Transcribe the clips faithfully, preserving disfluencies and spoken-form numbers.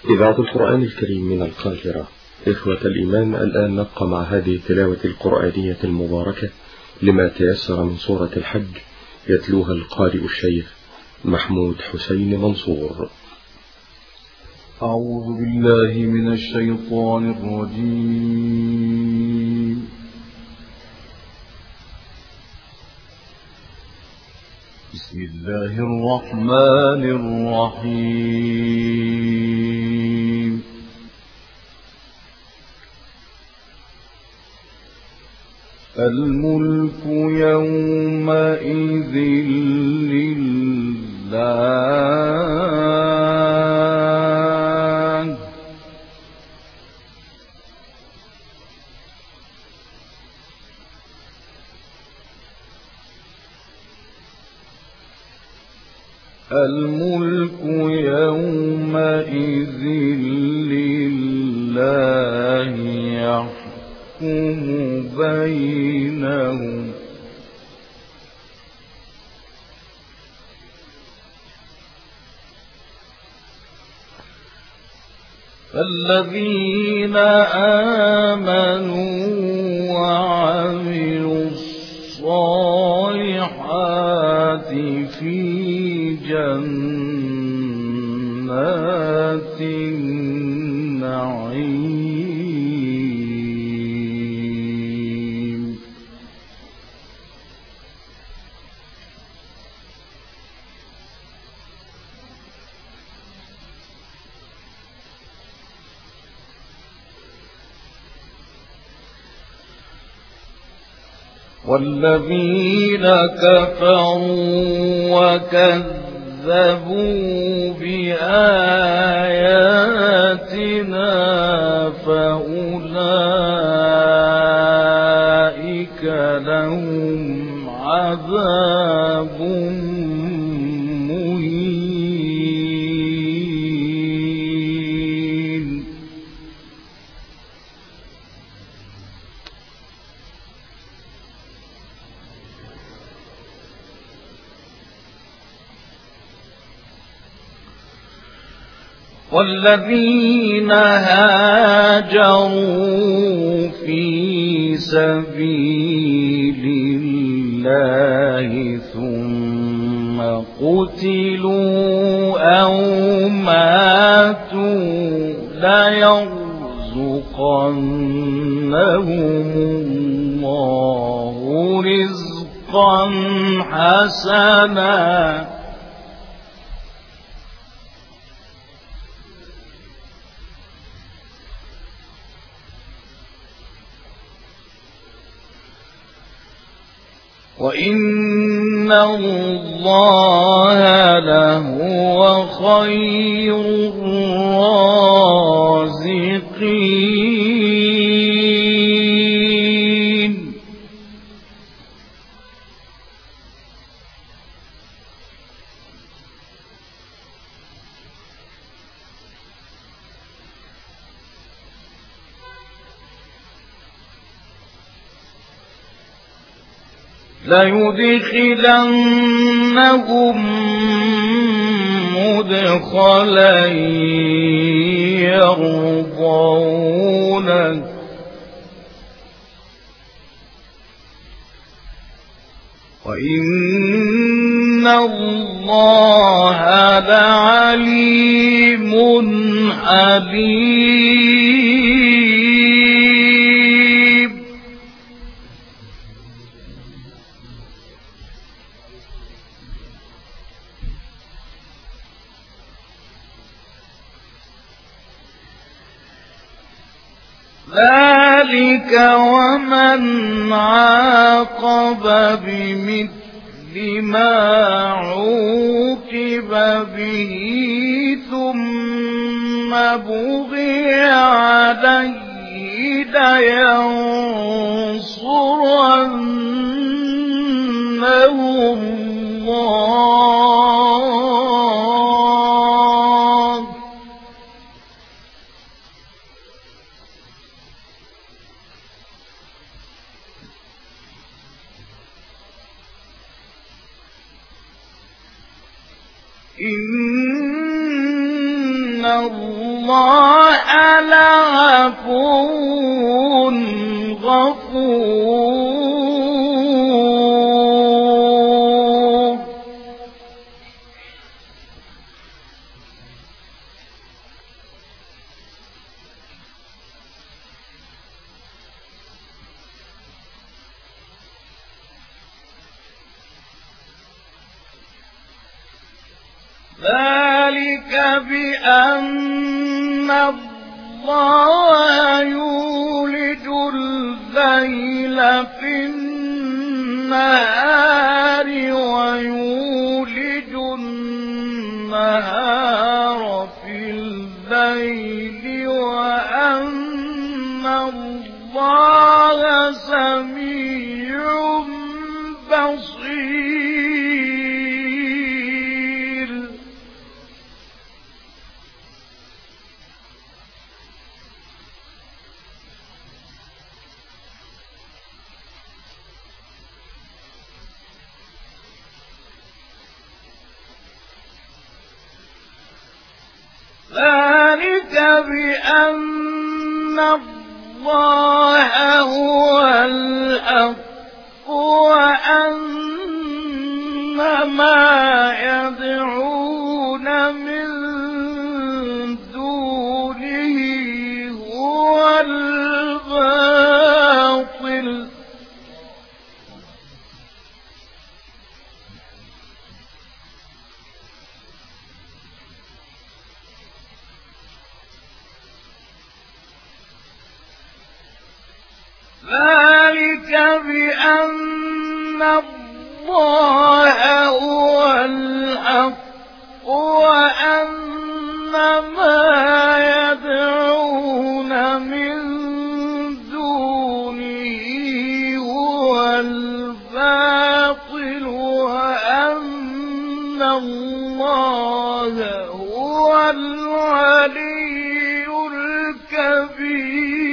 إذاعة القرآن الكريم من القاهرة. إخوة الإيمان، الآن نبقى مع هذه التلاوة القرآنية المباركة لما تيسر من سورة الحج، يتلوها القارئ الشيخ محمود حسين منصور. أعوذ بالله من الشيطان الرجيم. بسم الله الرحمن الرحيم. الملك يومئذ لله الملك يومئذ لله يحكم بينهم فالذين آمنوا وعملوا الصالحات في جنات النعيم. والذين كفروا وكذبوا بآياتنا فأولئك لهم عذاب مهين. والذين هاجروا في سبيل الله ثم قتلوا أو ماتوا ليرزقنهم الله رزقا حسنا وإن الله لهو خير الرازقين. ليدخلنهم مدخلا يرضونه وإن الله لعليم حليم. ذلك ومن عاقب بمثل ما عوقب به ثم بغي عليه لينصرنه الله إن الله الله لعفو غفور. ذلك بأن الله يولج الليل في النهار ويولج النهار في الليل وأن الله سميع بصير. ذلك بأن الله هو الحق وأن ما يدعون من دونه هو الباطل. ذلك بأن الله هو الحق وأن ما يدعون من دونه هو الباطل وأن الله هو العلي الكبير.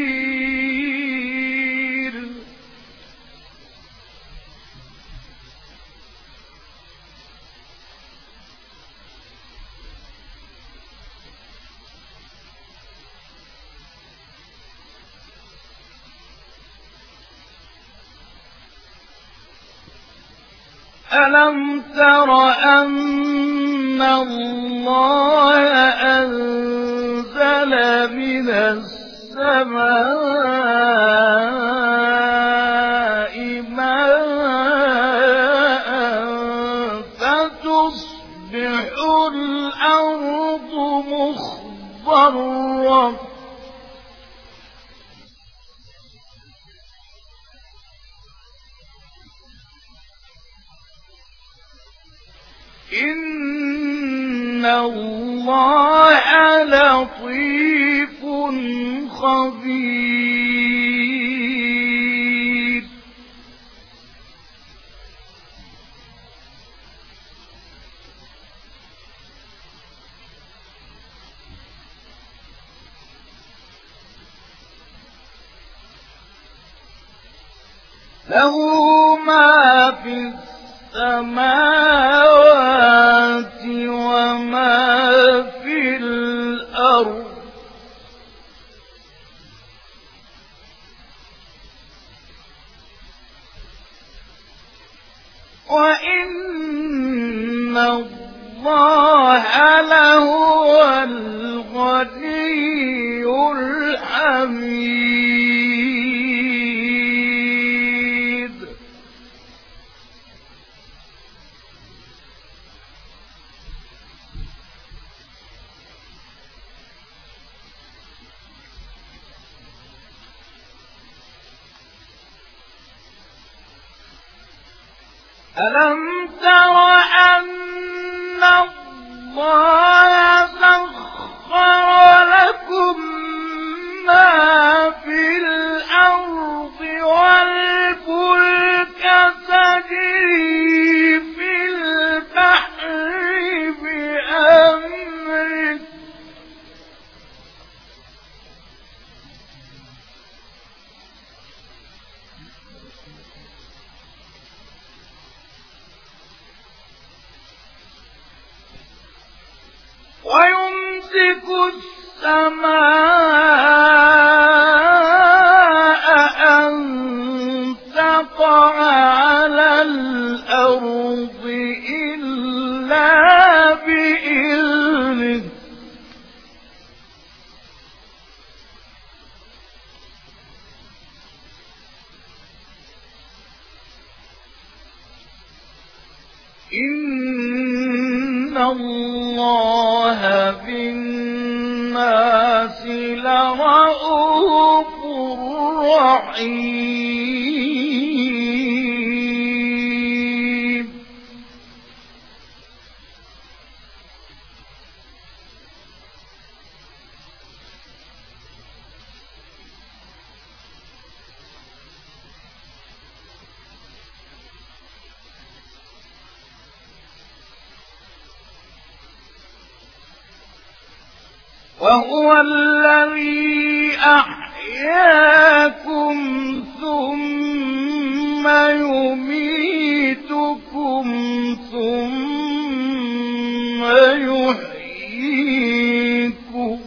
ألم تر أن الله أنزل من السماء ماء فتصبح الأرض مخضرة إن الله لطيف خبير. له ما في السماوات وما في الأرض وإن الله لهو الغني الحميد. ألم تر أن الله سخر لكم ما في الأرض والفلك تجري في البحر بأمره ويمسك أن تقع على الأرض إلا بإذنه إن الله بالناس لرءوف رحيم وهو الذي أحياكم ثم يميتكم ثم يحييكم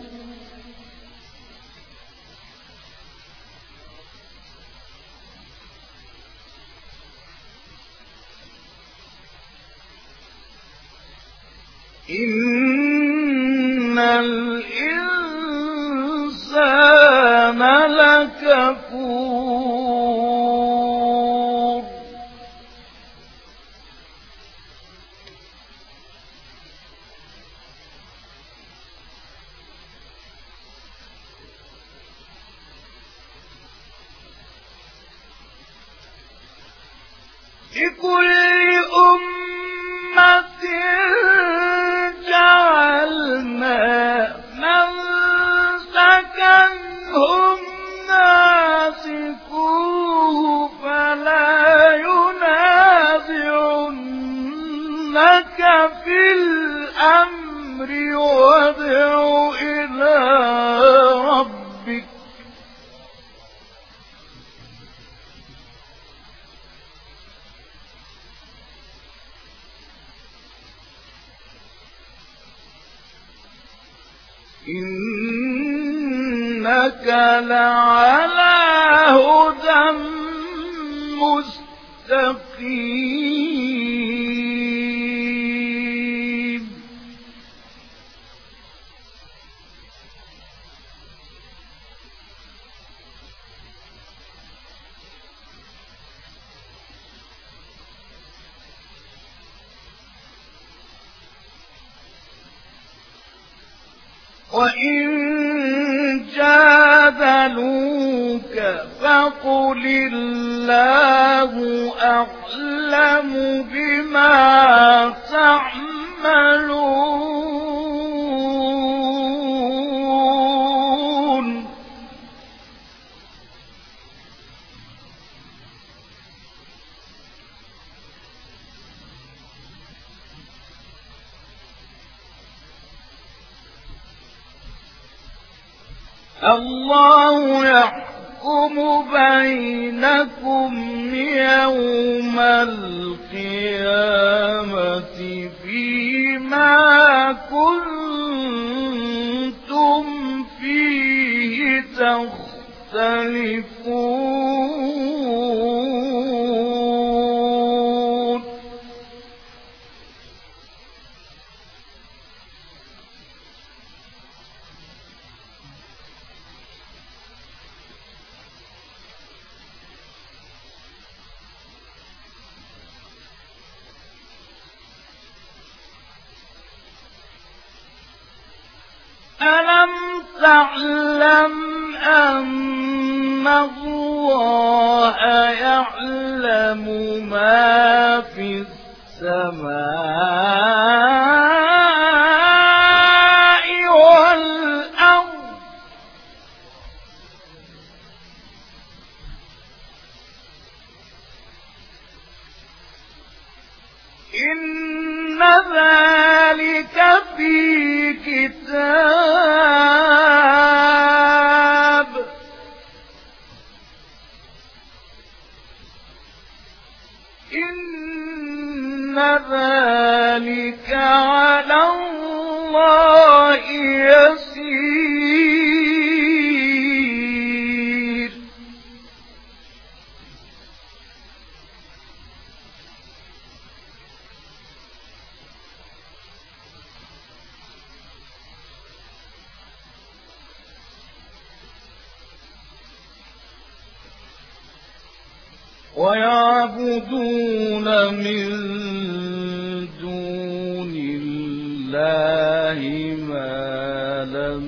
إن الإنسان لكفور لكل أمة جعلنا منسكا هم ناسكوه فلا ينازعنك في الأمر وادع إلى ربك إنك لعلى هدى مستقيم وإن جادلوك فقل الله أعلم بما تعملون الله يحكم بينكم يوم القيامة فيما كنتم فيه تختلفون ألم تعلم أن الله يعلم ما في السماء والأرض إن ذلك في كتاب إن ذلك على ويعبدون من دون الله ما لم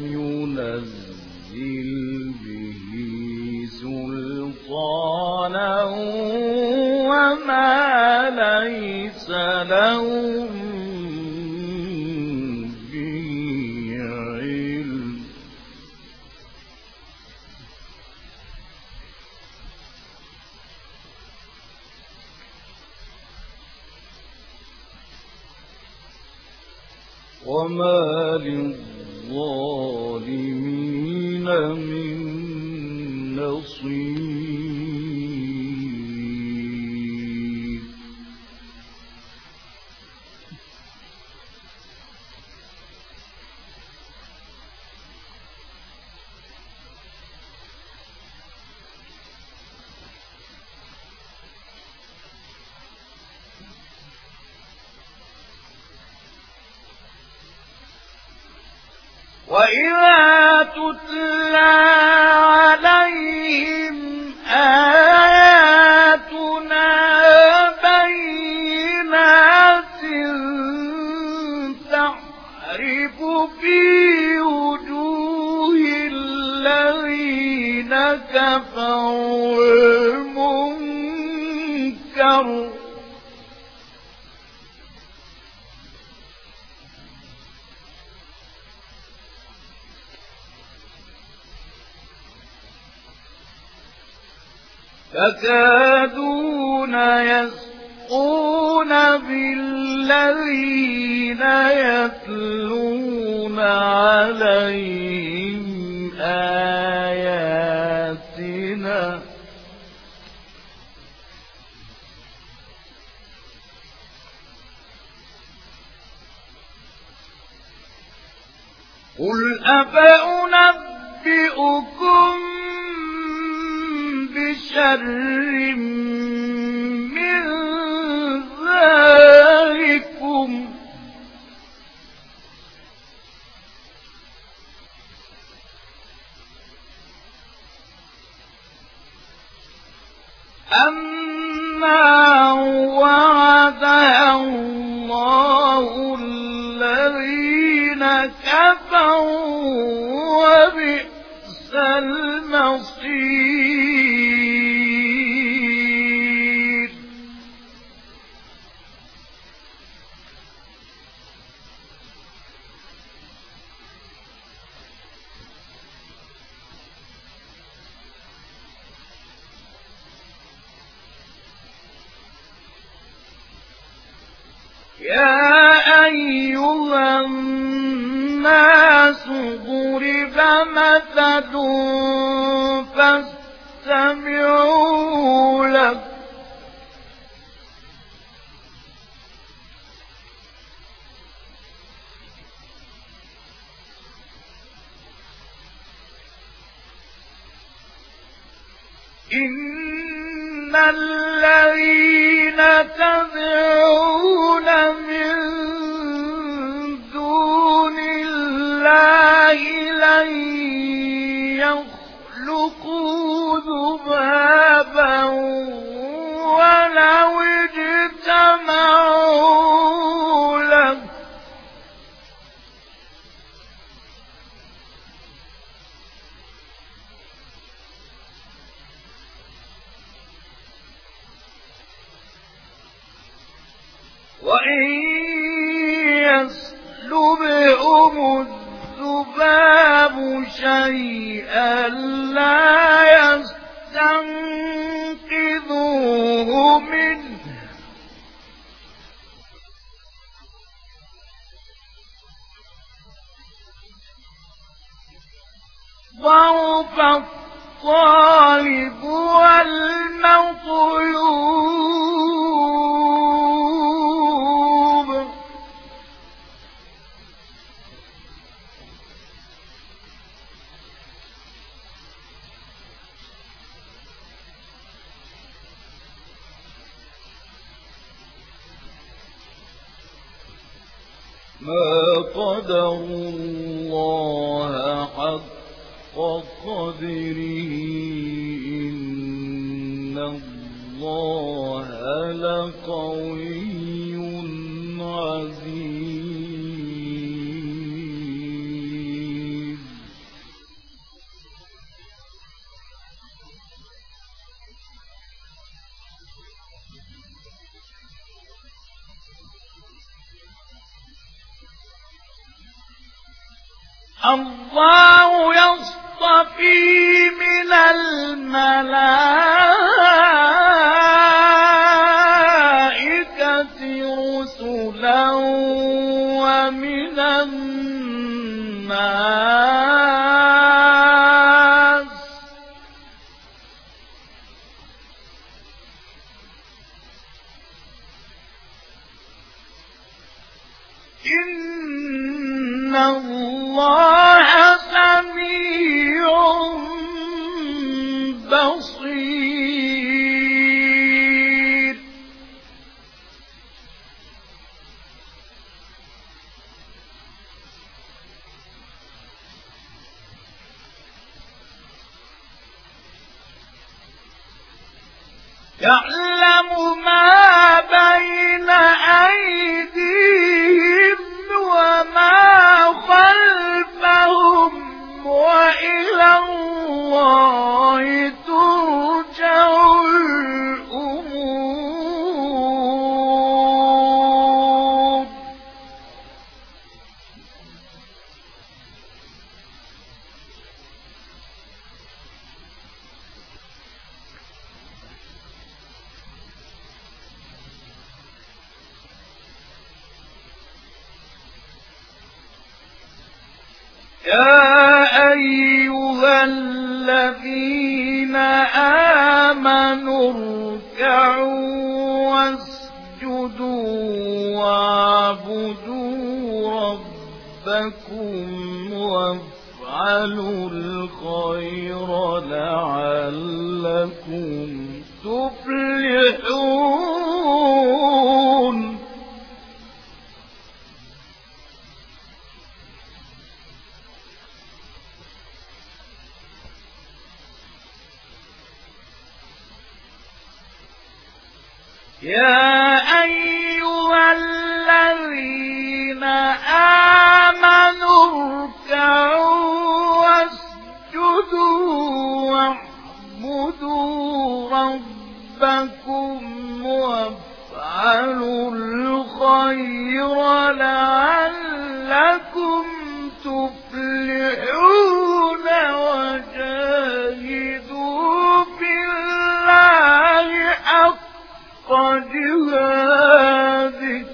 ينزل به سلطانا وما ليس لهم به علم وما للظالمين من نصير وإذا تتلى عليهم آياتنا بينات تعرف في وجوه الذين كفروا المنكر يكادون يسقون بالذين يتلون عليهم آياتنا قل أفأنبئكم بشر من ذلكم النار وعدها الله الذين كفروا وبئس المصير يا أيها الناس ضرب مثل فاستمعوا له إن الذين تدعون من دون الله لن يخلقوا ذبابا ولو اجتمعوا له وإن يسلبهم الذباب شيئا لا يستنقذوه منه ضعف الطالب والمطلوب ما قدروا الله حق قدره إن الله الله لقوي عزيز. الله يصطفي من الملائكة رسلا ومن الناس إن الله سميع بصير. يعلم ما بين أيديهم وما خلفهم وإلى الله ترجع الأمور. يا أيها الذين آمنوا اركعوا واسجدوا واعبدوا ربكم وافعلوا الخير لعلكم تفلحون. يا أيها الذين آمنوا اركعوا واسجدوا واعبدوا ربكم وافعلوا الخير لعلكم تفلحون وجاهدوا في الله حق جهاده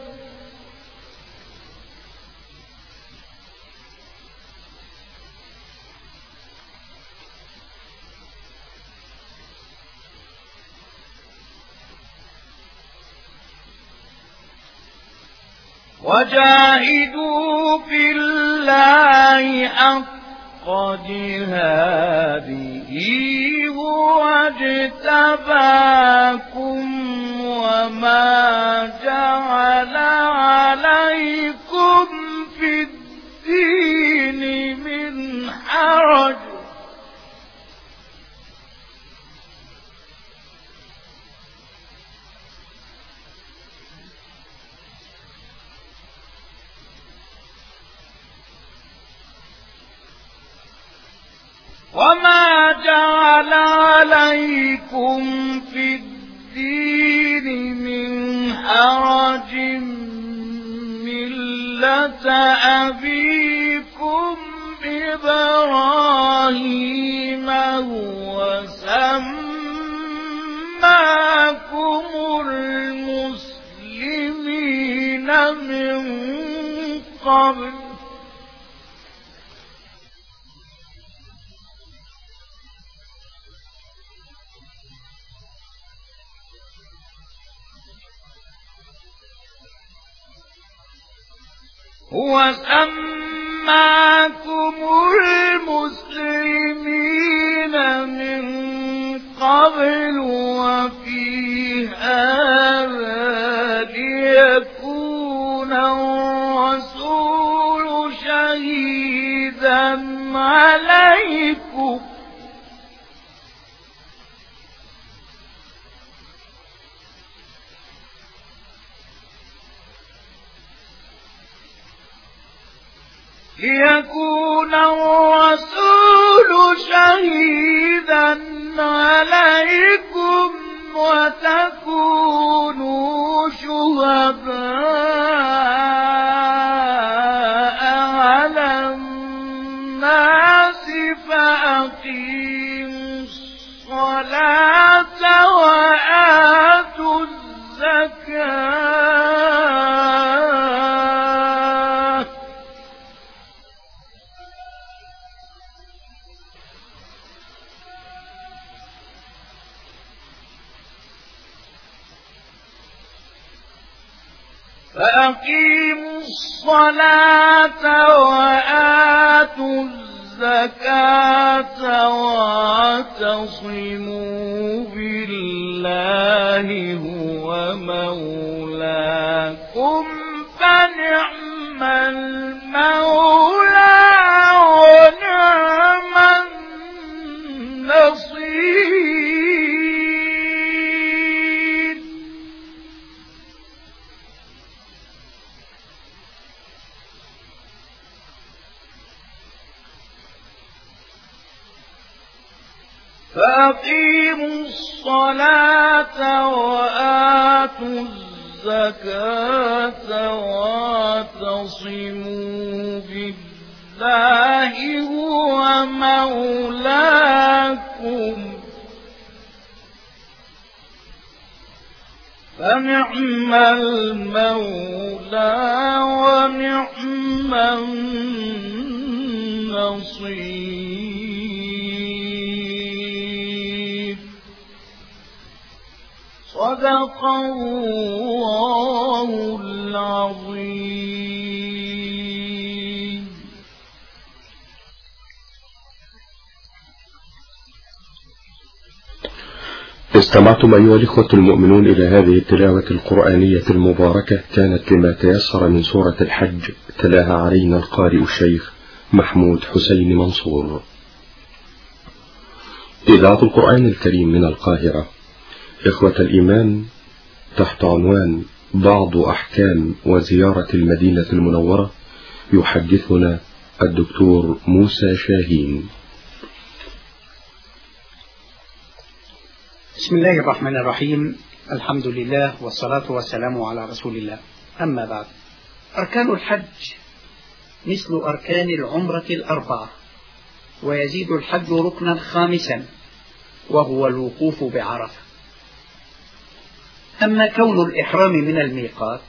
وجاهدوا في الله حق جهاده هو اجتباكم وما جعل عليكم في الدين من حرج وما جعل عليكم في الدين من حرج ملة أبيكم إبراهيم هو سماكم المسلمين من قبل هو سماكم المسلمين من قبل وفي هذا ليكون الرسول شهيدا عليكم ليكون الرسول شهيدا عليكم وتكونوا شهداء على الناس فأقيموا الصلاة وآتوا الزكاة فأقيموا الصلاة وآتوا الزكاة واعتصموا بالله هو مولاكم فنعم المولى ونعم النصير. فأقيموا الصلاة وآتوا الزكاة واعتصموا بالله هو مولاكم فنعم المولى ونعم النصير. صدق الله العظيم. استمعتم أيها الإخوة المؤمنون إلى هذه التلاوة القرآنية المباركة، كانت لما تيسر من سورة الحج، تلاها علينا القارئ الشيخ محمود حسين منصور. إذاعة القرآن الكريم من القاهرة. إخوة الإيمان، تحت عنوان بعض أحكام وزيارة المدينة المنورة، يحدثنا الدكتور موسى شاهين. بسم الله الرحمن الرحيم. الحمد لله والصلاة والسلام على رسول الله. أما بعد، أركان الحج مثل أركان العمرة الأربعة، ويزيد الحج ركنا خامسا وهو الوقوف بعرفة. أما كون الإحرام من الميقات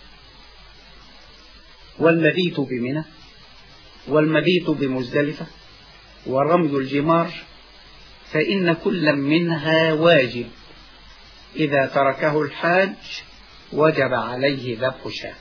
والمبيت بمنى والمبيت بمزدلفة ورمي الجمار فإن كل منها واجب، إذا تركه الحاج وجب عليه ذبح شاة.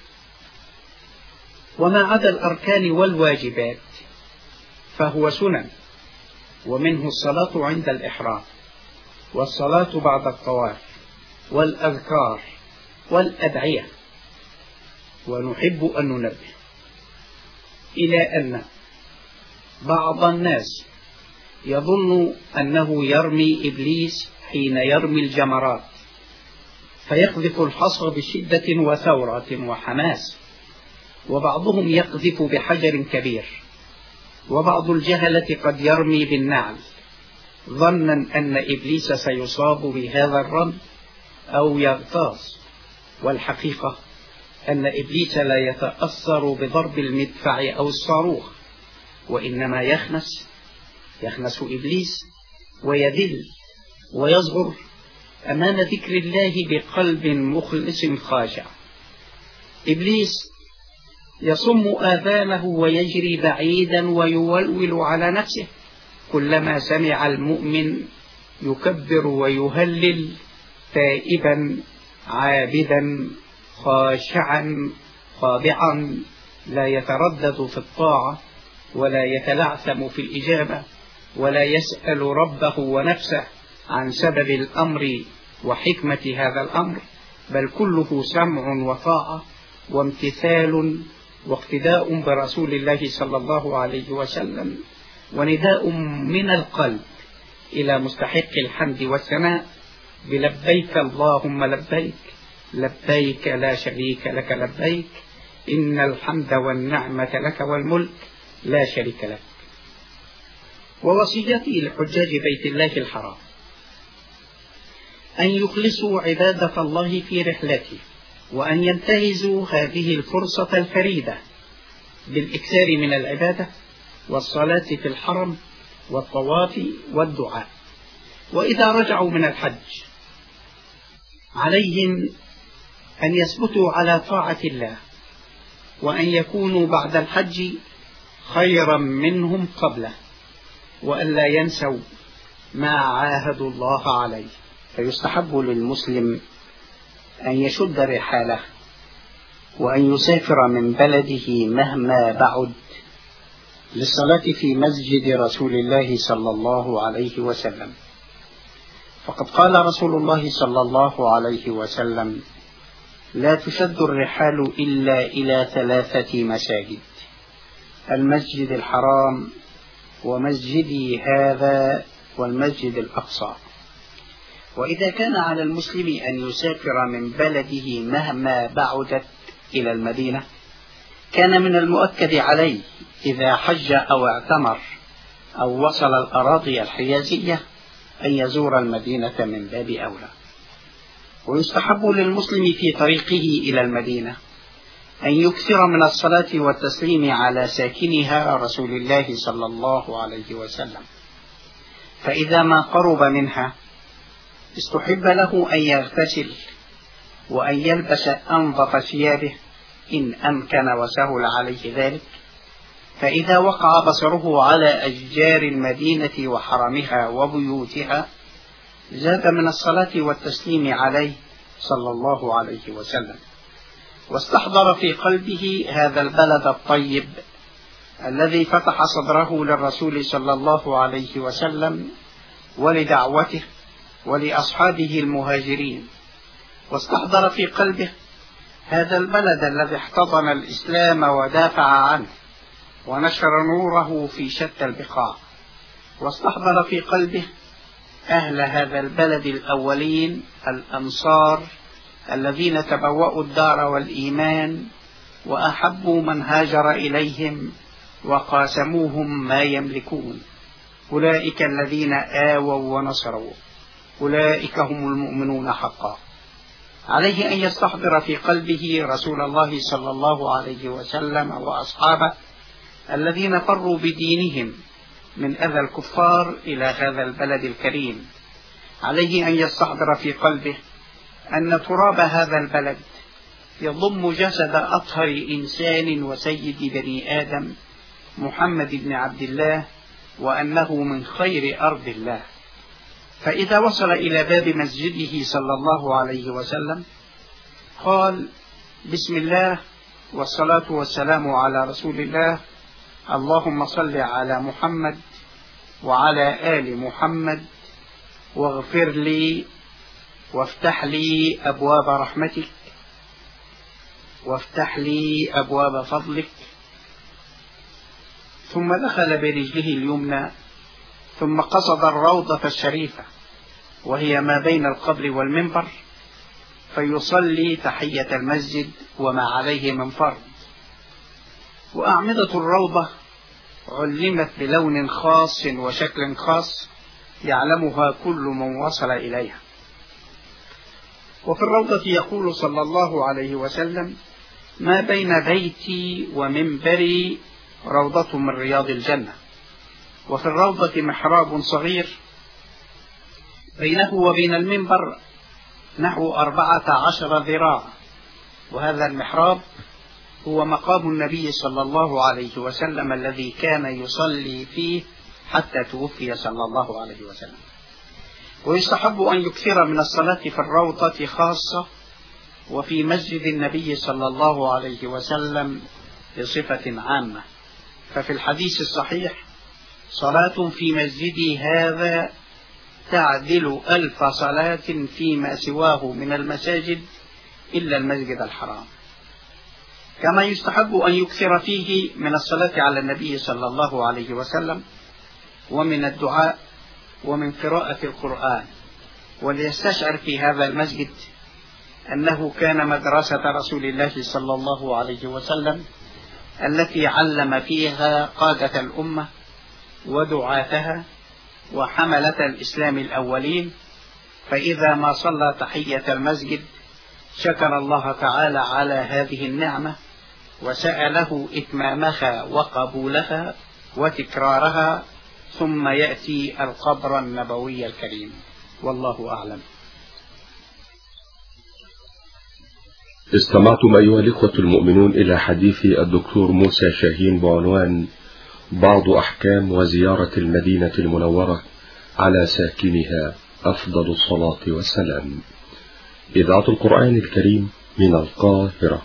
وما عدا الأركان والواجبات فهو سنن، ومنه الصلاة عند الإحرام، والصلاة بعد الطواف، والأذكار والأدعية. ونحب أن ننبه إلى أن بعض الناس يظن أنه يرمي إبليس حين يرمي الجمرات، فيقذف الحصى بشدة وثورة وحماس، وبعضهم يقذف بحجر كبير، وبعض الجهلة قد يرمي بالنعل ظنا أن إبليس سيصاب بهذا الرمي أو يغتاظ. والحقيقة أن إبليس لا يتأثر بضرب المدفع أو الصاروخ، وإنما يخنس يخنس إبليس ويذل ويصغر أمام ذكر الله بقلب مخلص خاشع. إبليس يصم آذانه ويجري بعيدا ويولول على نفسه كلما سمع المؤمن يكبر ويهلل تائبا عابدا خاشعا خاضعا، لا يتردد في الطاعة ولا يتلعثم في الإجابة، ولا يسأل ربه ونفسه عن سبب الأمر وحكمة هذا الأمر، بل كله سمع وطاعة وامتثال واقتداء برسول الله صلى الله عليه وسلم، ونداء من القلب إلى مستحق الحمد والثناء بلبيك اللهم لبيك، لبيك لا شريك لك لبيك، إن الحمد والنعمة لك والملك لا شريك لك. ووصيتي لحجاج بيت الله الحرام أن يخلصوا عبادة الله في رحلته، وأن ينتهزوا هذه الفرصة الفريدة بالإكثار من العبادة والصلاة في الحرم والطواف والدعاء. وإذا رجعوا من الحج عليهم أن يثبتوا على طاعة الله، وأن يكونوا بعد الحج خيرا منهم قبله، وأن لا ينسوا ما عاهدوا الله عليه. فيستحب للمسلم أن يشد رحاله وأن يسافر من بلده مهما بعد للصلاة في مسجد رسول الله صلى الله عليه وسلم. فقد قال رسول الله صلى الله عليه وسلم: لا تشد الرحال إلا إلى ثلاثة مساجد: المسجد الحرام، ومسجدي هذا، والمسجد الأقصى. وإذا كان على المسلم أن يسافر من بلده مهما بعدت إلى المدينة، كان من المؤكد عليه إذا حج أو اعتمر أو وصل الأراضي الحجازية أن يزور المدينة من باب أولى. ويستحب للمسلم في طريقه إلى المدينة أن يكثر من الصلاة والتسليم على ساكنها رسول الله صلى الله عليه وسلم، فإذا ما قرب منها استحب له أن يغتسل وأن يلبس أنظف ثيابه إن أمكن وسهل عليه ذلك، فإذا وقع بصره على أشجار المدينة وحرمها وبيوتها زاد من الصلاة والتسليم عليه صلى الله عليه وسلم، واستحضر في قلبه هذا البلد الطيب الذي فتح صدره للرسول صلى الله عليه وسلم ولدعوته ولأصحابه المهاجرين، واستحضر في قلبه هذا البلد الذي احتضن الإسلام ودافع عنه ونشر نوره في شتى البقاع، واستحضر في قلبه أهل هذا البلد الأولين الأنصار الذين تبوأوا الدار والإيمان وأحبوا من هاجر إليهم وقاسموهم ما يملكون، أولئك الذين آووا ونصروا، أولئك هم المؤمنون حقا. عليه أن يستحضر في قلبه رسول الله صلى الله عليه وسلم وأصحابه الذين فروا بدينهم من أذى الكفار إلى هذا البلد الكريم. عليه أن يستحضر في قلبه أن تراب هذا البلد يضم جسد أطهر إنسان وسيد بني آدم محمد بن عبد الله، وأنه من خير أرض الله. فإذا وصل إلى باب مسجده صلى الله عليه وسلم قال: بسم الله والصلاة والسلام على رسول الله، اللهم صل على محمد وعلى آل محمد، واغفر لي وافتح لي أبواب رحمتك، وافتح لي أبواب فضلك. ثم دخل برجله اليمنى، ثم قصد الروضة الشريفة وهي ما بين القبر والمنبر، فيصلي تحية المسجد وما عليه من فرض. وأعمدة الروضة علمت بلون خاص وشكل خاص يعلمها كل من وصل إليها. وفي الروضة يقول صلى الله عليه وسلم: ما بين بيتي ومنبري روضة من رياض الجنة. وفي الروضة محراب صغير بينه وبين المنبر نحو أربعة عشر ذراع، وهذا المحراب هو مقام النبي صلى الله عليه وسلم الذي كان يصلي فيه حتى توفي صلى الله عليه وسلم. ويستحب أن يكثر من الصلاة في الروضة خاصة وفي مسجد النبي صلى الله عليه وسلم بصفة عامة. ففي الحديث الصحيح: صلاة في مسجدي هذا تعدل ألف صلاة فيما سواه من المساجد إلا المسجد الحرام. كما يستحب أن يكثر فيه من الصلاة على النبي صلى الله عليه وسلم ومن الدعاء ومن قراءة القرآن، وليستشعر في هذا المسجد أنه كان مدرسة رسول الله صلى الله عليه وسلم التي علم فيها قادة الأمة ودعاتها وحملة الإسلام الأولين، فإذا ما صلى تحية المسجد شكر الله تعالى على هذه النعمة وسأله إتمامها وقبولها وتكرارها، ثم يأتي القبر النبوي الكريم. والله أعلم. استمعتم أيها الإخوة المؤمنون إلى حديث الدكتور موسى شاهين بعنوان بعض أحكام وزيارة المدينة المنورة على ساكنها أفضل الصلاة والسلام. إذاعة القرآن الكريم من القاهرة.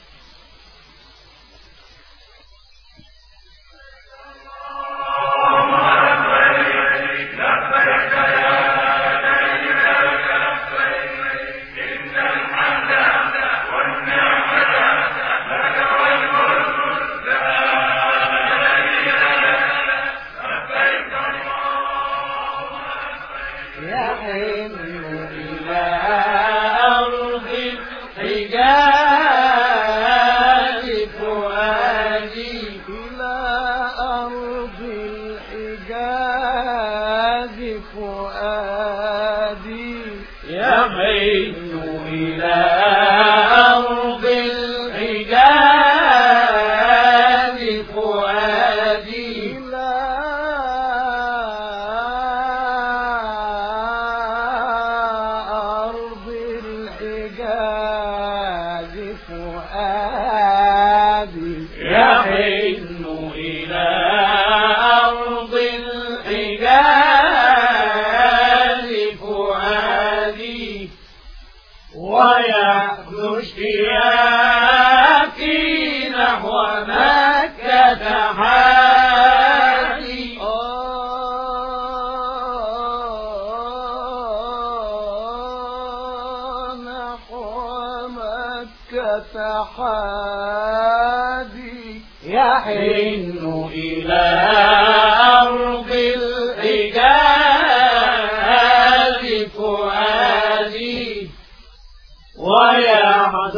يحن إلى أرض الحجاز فؤادي ويحد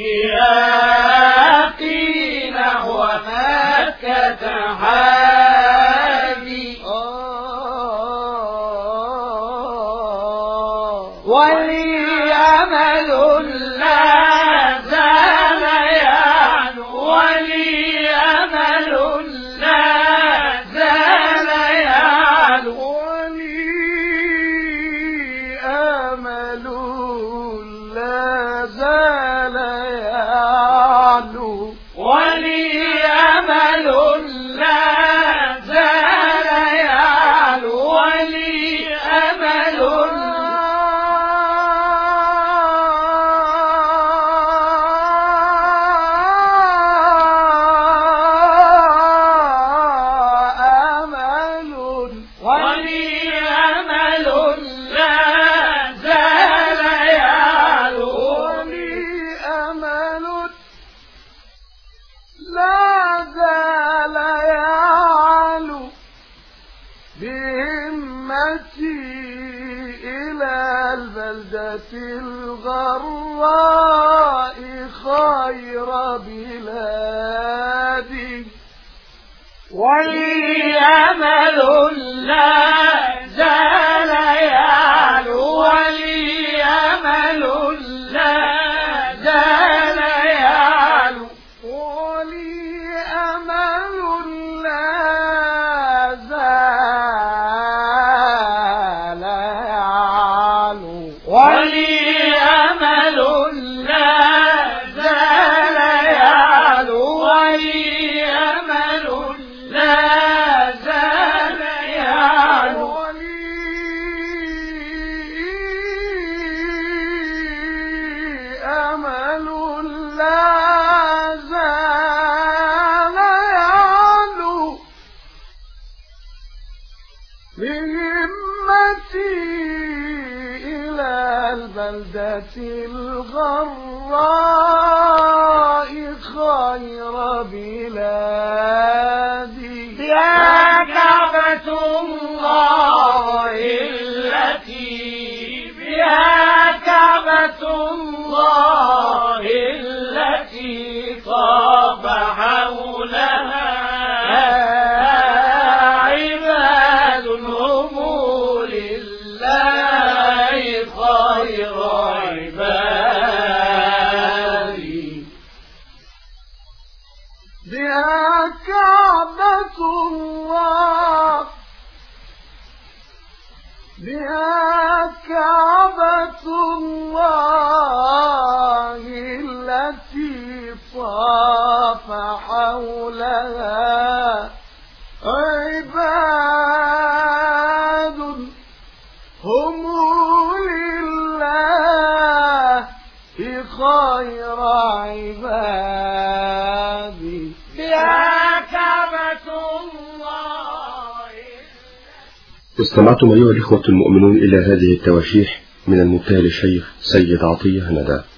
اشتياقي نحو مكة حادي ولي أمل لا زال يعلو ولي أمل لا زال يعلو ولي أمل لا زال يعلو ولي أمل لا زال يعلو ولي أمل الغراء خير بلادي ولي أمل لا زال يعلو ولي أمل لا زال يعلو ولي أمل لا زال يعلو ولي أمل لا زال يعلو ولي أمل لا زال يعلو ولي أمل لا زال يعلو بهمتي إلى البلدة الغراء خير بلادي يا كعبة الله التي بها كعبة الله التي طاب حول بها كعبة الله التي طاف حولها عباد هم لله خير عبادي بها كعبة الله. استمعتم أيها الإخوة المؤمنون إلى هذه التواشيح من المبتهل الشيخ سيد عطية ندى.